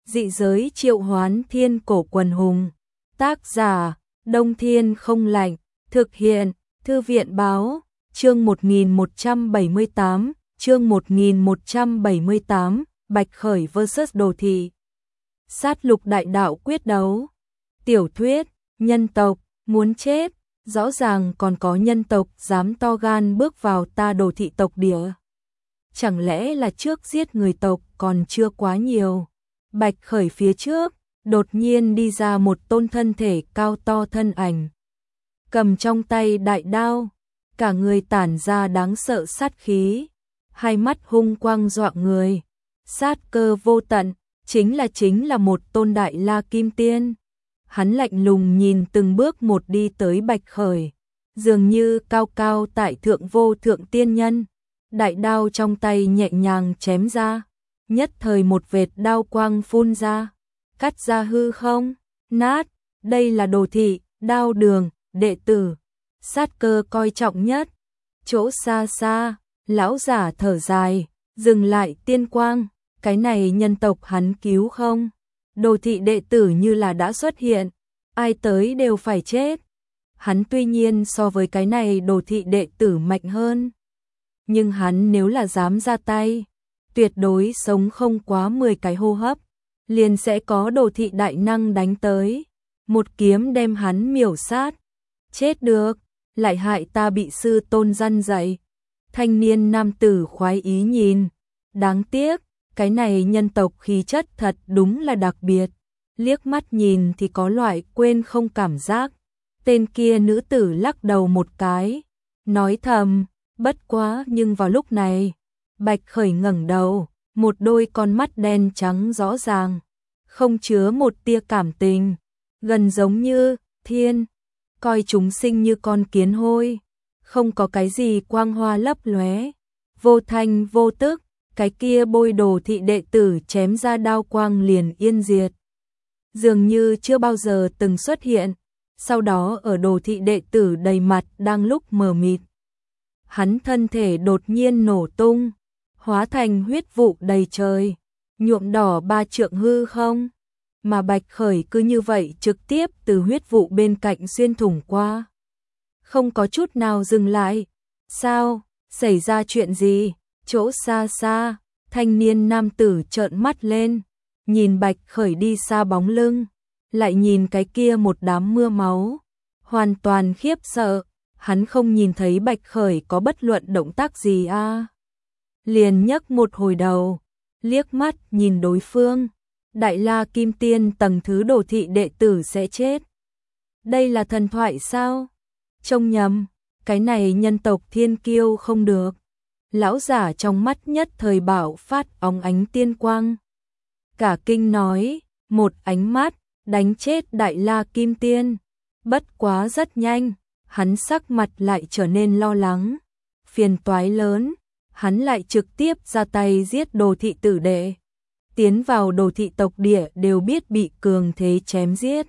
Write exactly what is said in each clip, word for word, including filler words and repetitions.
Dị giới triệu hoán thiên cổ quần hùng. Tác giả, Đông Thiên không lạnh. Thực hiện, Thư viện báo, chương một nghìn một trăm bảy mươi tám, chương một nghìn một trăm bảy mươi tám, Bạch Khởi versus Đồ Thị. Sát lục đại đạo quyết đấu. Tiểu thuyết, nhân tộc, muốn chết, rõ ràng còn có nhân tộc dám to gan bước vào ta Đồ Thị tộc địa. Chẳng lẽ là trước giết người tộc còn chưa quá nhiều. Bạch Khởi phía trước, đột nhiên đi ra một tôn thân thể cao to thân ảnh. Cầm trong tay đại đao, cả người tản ra đáng sợ sát khí, hai mắt hung quang dọa người, sát cơ vô tận, chính là chính là một tôn đại la kim tiên. Hắn lạnh lùng nhìn từng bước một đi tới Bạch Khởi, dường như cao cao tại thượng vô thượng tiên nhân. Đại đao trong tay nhẹ nhàng chém ra, nhất thời một vệt đao quang phun ra, cắt ra hư không, nát. Đây là Đồ Thị, Đao Đường, đệ tử, sát cơ coi trọng nhất. Chỗ xa xa, lão giả thở dài, dừng lại tiên quang, cái này nhân tộc hắn cứu không? Đồ Thị đệ tử như là đã xuất hiện, ai tới đều phải chết. Hắn tuy nhiên so với cái này Đồ Thị đệ tử mạnh hơn, nhưng hắn nếu là dám ra tay, tuyệt đối sống không quá mười cái hô hấp, liền sẽ có Đồ Thị đại năng đánh tới, một kiếm đem hắn miểu sát. Chết được, lại hại ta bị sư tôn răn dạy. Thanh niên nam tử khoái ý nhìn, đáng tiếc, cái này nhân tộc khí chất thật đúng là đặc biệt, liếc mắt nhìn thì có loại quên không cảm giác. Tên kia nữ tử lắc đầu một cái, nói thầm, bất quá. Nhưng vào lúc này, Bạch Khởi ngẩng đầu, một đôi con mắt đen trắng rõ ràng, không chứa một tia cảm tình, gần giống như thiên, coi chúng sinh như con kiến hôi, không có cái gì quang hoa lấp lóe, vô thanh vô tức. Cái kia bôi Đồ Thị đệ tử chém ra đao quang liền yên diệt, dường như chưa bao giờ từng xuất hiện. Sau đó ở Đồ Thị đệ tử đầy mặt đang lúc mờ mịt, hắn thân thể đột nhiên nổ tung, hóa thành huyết vụ đầy trời, nhuộm đỏ ba trượng hư không. Mà Bạch Khởi cứ như vậy trực tiếp từ huyết vụ bên cạnh xuyên thủng qua, không có chút nào dừng lại. Sao? Xảy ra chuyện gì? Chỗ xa xa, thanh niên nam tử trợn mắt lên, nhìn Bạch Khởi đi xa bóng lưng, lại nhìn cái kia một đám mưa máu, hoàn toàn khiếp sợ. Hắn không nhìn thấy Bạch Khởi có bất luận động tác gì a, à. Liền nhấc một hồi đầu, liếc mắt nhìn đối phương. Đại la kim tiên tầng thứ Đồ Thị đệ tử sẽ chết. Đây là thần thoại sao? Trông nhầm, cái này nhân tộc thiên kiêu không được. Lão giả trong mắt nhất thời bảo phát óng ánh tiên quang. Cả kinh nói, một ánh mắt, đánh chết đại la kim tiên. Bất quá rất nhanh, hắn sắc mặt lại trở nên lo lắng. Phiền toái lớn, hắn lại trực tiếp ra tay giết Đồ Thị tử đệ. Tiến vào Đồ Thị tộc địa đều biết bị cường thế chém giết.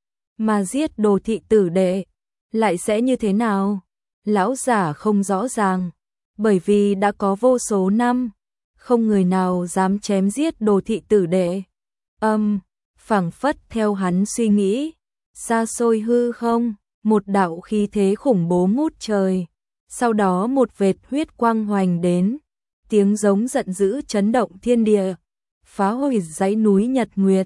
Mà giết Đồ Thị tử đệ, lại sẽ như thế nào? Lão giả không rõ ràng, bởi vì đã có vô số năm, không người nào dám chém giết Đồ Thị tử đệ. Âm, phảng phất theo hắn suy nghĩ, xa xôi hư không, một đạo khí thế khủng bố ngút trời. Sau đó một vệt huyết quang hoành đến, tiếng giống giận dữ chấn động thiên địa, phá hủy dãy núi Nhật Nguyệt.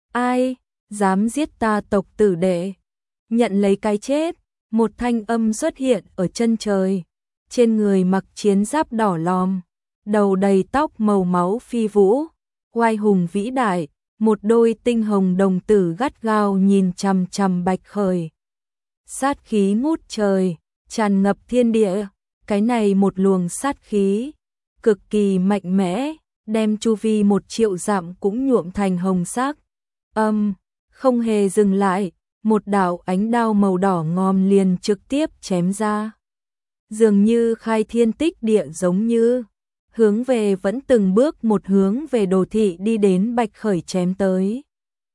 Ai dám giết ta tộc tử đệ, nhận lấy cái chết. Một thanh âm xuất hiện ở chân trời, trên người mặc chiến giáp đỏ lòm, đầu đầy tóc màu máu phi vũ, oai hùng vĩ đại, một đôi tinh hồng đồng tử gắt gao nhìn chằm chằm Bạch Khởi. Sát khí ngút trời, tràn ngập thiên địa, cái này một luồng sát khí cực kỳ mạnh mẽ, đem chu vi một triệu dặm cũng nhuộm thành hồng sắc. Âm, không hề dừng lại, một đạo ánh đao màu đỏ ngòm liền trực tiếp chém ra, dường như khai thiên tích địa giống như, hướng về vẫn từng bước một hướng về Đồ Thị đi đến Bạch Khởi chém tới.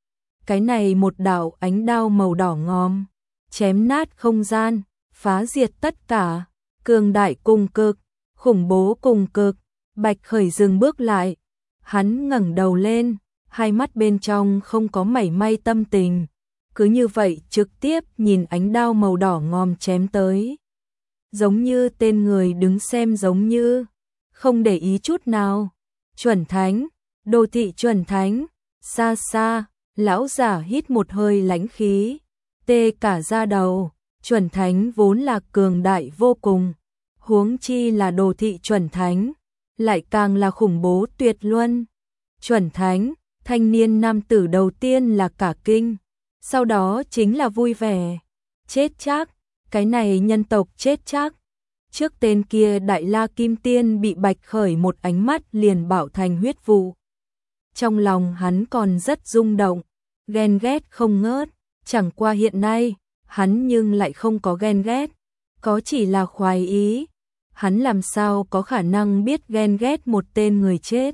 Cái này một đạo ánh đao màu đỏ ngòm, chém nát không gian, phá diệt tất cả, cường đại cùng cực, khủng bố cùng cực. Bạch Khởi dừng bước lại, hắn ngẩng đầu lên, hai mắt bên trong không có mảy may tâm tình, cứ như vậy trực tiếp nhìn ánh đao màu đỏ ngòm chém tới. Giống như tên người đứng xem, giống như không để ý chút nào. Chuẩn thánh, đồ thị chuẩn thánh, xa xa, lão giả hít một hơi lãnh khí, tê cả da đầu. Chuẩn thánh vốn là cường đại vô cùng, huống chi là đồ thị chuẩn thánh, lại càng là khủng bố tuyệt luân. Chuẩn thánh, thanh niên nam tử đầu tiên là cả kinh, sau đó chính là vui vẻ. Chết chắc, cái này nhân tộc chết chắc. Trước tên kia Đại La Kim Tiên bị Bạch Khởi một ánh mắt liền bạo thành huyết vụ. Trong lòng hắn còn rất rung động, ghen ghét không ngớt, chẳng qua hiện nay, hắn nhưng lại không có ghen ghét, có chỉ là khoái ý. Hắn làm sao có khả năng biết ghen ghét một tên người chết.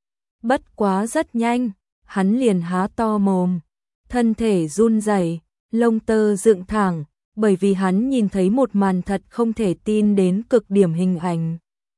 Bất quá rất nhanh, hắn liền há to mồm, thân thể run rẩy, lông tơ dựng thẳng, bởi vì hắn nhìn thấy một màn thật không thể tin đến cực điểm hình ảnh.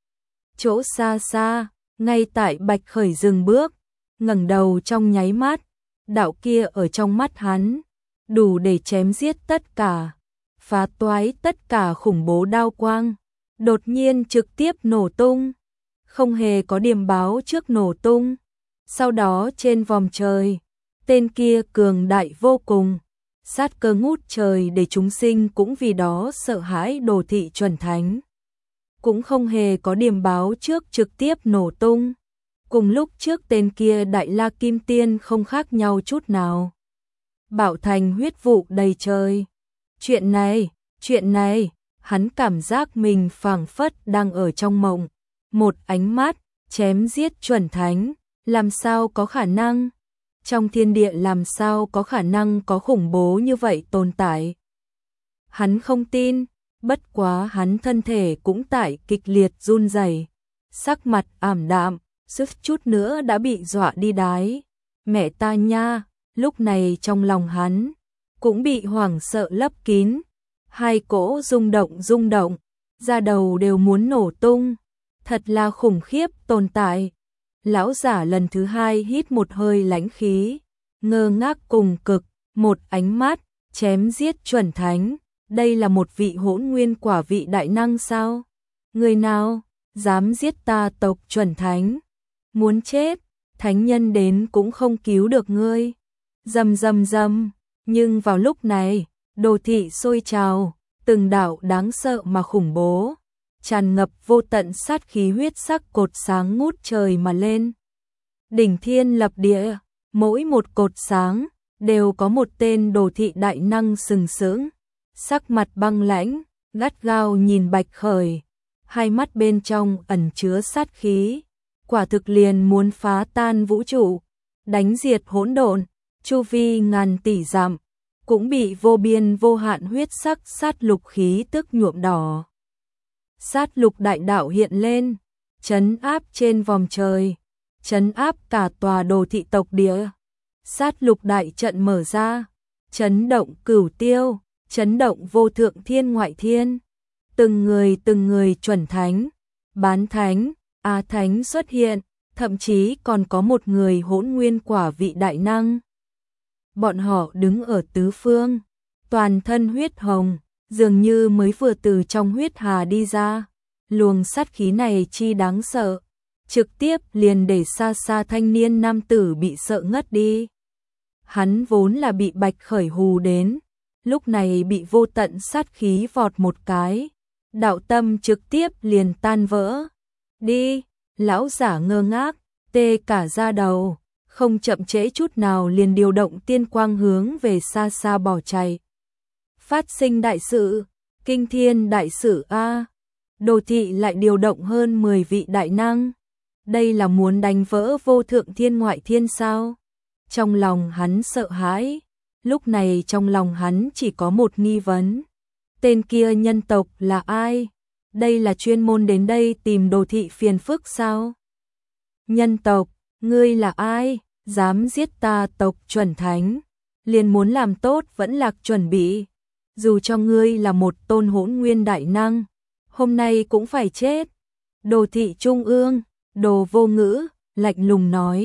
Chỗ xa xa, ngay tại Bạch Khởi dừng bước, ngẩng đầu trong nháy mắt, đạo kia ở trong mắt hắn, đủ để chém giết tất cả, phá toái tất cả khủng bố đao quang, đột nhiên trực tiếp nổ tung, không hề có điểm báo trước nổ tung. Sau đó trên vòm trời, tên kia cường đại vô cùng, sát cơ ngút trời để chúng sinh cũng vì đó sợ hãi. Đồ thị chuẩn thánh cũng không hề có điểm báo trước trực tiếp nổ tung. Cùng lúc trước tên kia Đại La Kim Tiên không khác nhau chút nào, bạo thành huyết vụ đầy trời. Chuyện này, chuyện này, hắn cảm giác mình phảng phất đang ở trong mộng. Một ánh mắt, chém giết chuẩn thánh, làm sao có khả năng? Trong thiên địa làm sao có khả năng có khủng bố như vậy tồn tại? Hắn không tin, bất quá hắn thân thể cũng tại kịch liệt run rẩy, sắc mặt ảm đạm, suýt chút nữa đã bị dọa đi đái. Mẹ ta nha, lúc này trong lòng hắn cũng bị hoảng sợ lấp kín, hai cỗ rung động rung động, da đầu đều muốn nổ tung, thật là khủng khiếp tồn tại. Lão giả lần thứ hai hít một hơi lãnh khí, ngơ ngác cùng cực, một ánh mắt, chém giết chuẩn thánh, đây là một vị hỗn nguyên quả vị đại năng sao? Người nào dám giết ta tộc chuẩn thánh? Muốn chết, thánh nhân đến cũng không cứu được ngươi. Rầm rầm rầm, nhưng vào lúc này, đồ thị sôi trào, từng đạo đáng sợ mà khủng bố, tràn ngập vô tận sát khí huyết sắc cột sáng ngút trời mà lên. Đỉnh thiên lập địa, mỗi một cột sáng đều có một tên đồ thị đại năng sừng sững, sắc mặt băng lãnh, gắt gao nhìn Bạch Khởi, hai mắt bên trong ẩn chứa sát khí, quả thực liền muốn phá tan vũ trụ, đánh diệt hỗn độn, chu vi ngàn tỷ dặm, cũng bị vô biên vô hạn huyết sắc sát lục khí tức nhuộm đỏ. Sát lục đại đạo hiện lên, trấn áp trên vòm trời, trấn áp cả tòa đồ thị tộc địa. Sát lục đại trận mở ra, chấn động cửu tiêu, chấn động vô thượng thiên ngoại thiên. Từng người từng người chuẩn thánh, bán thánh, á thánh xuất hiện, thậm chí còn có một người hỗn nguyên quả vị đại năng. Bọn họ đứng ở tứ phương, toàn thân huyết hồng, dường như mới vừa từ trong huyết hà đi ra. Luồng sát khí này chi đáng sợ, trực tiếp liền để xa xa thanh niên nam tử bị sợ ngất đi. Hắn vốn là bị Bạch Khởi hù đến, lúc này bị vô tận sát khí vọt một cái, đạo tâm trực tiếp liền tan vỡ. Đi, lão giả ngơ ngác, tê cả da đầu, không chậm trễ chút nào liền điều động tiên quang hướng về xa xa bỏ chạy. Phát sinh đại sự, kinh thiên đại sự a. Đồ thị lại điều động hơn mười vị đại năng. Đây là muốn đánh vỡ vô thượng thiên ngoại thiên sao? Trong lòng hắn sợ hãi, lúc này trong lòng hắn chỉ có một nghi vấn. Tên kia nhân tộc là ai? Đây là chuyên môn đến đây tìm đồ thị phiền phức sao? Nhân tộc, ngươi là ai? Dám giết ta tộc chuẩn thánh? Liền muốn làm tốt vẫn lạc chuẩn bị. Dù cho ngươi là một tôn hỗn nguyên đại năng, hôm nay cũng phải chết. Đồ thị trung ương, đồ vô ngữ, lạnh lùng nói.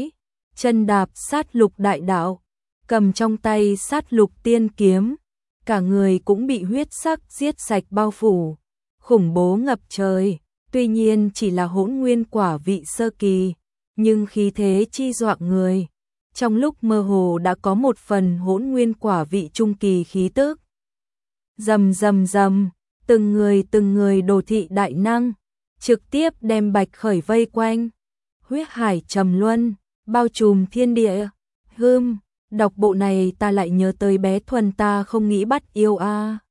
chân đạp sát lục đại đạo, cầm trong tay sát lục tiên kiếm, cả người cũng bị huyết sắc giết sạch bao phủ, khủng bố ngập trời, tuy nhiên chỉ là hỗn nguyên quả vị sơ kỳ, nhưng khí thế chi dọa người. Trong lúc mơ hồ đã có một phần hỗn nguyên quả vị trung kỳ khí tức. Rầm rầm rầm, từng người từng người đồ thị đại năng, trực tiếp đem Bạch Khởi vây quanh. Huyết hải trầm luân, bao trùm thiên địa. Hưm, đọc bộ này ta lại nhớ tới bé Thuần ta không nghĩ bắt yêu a. À.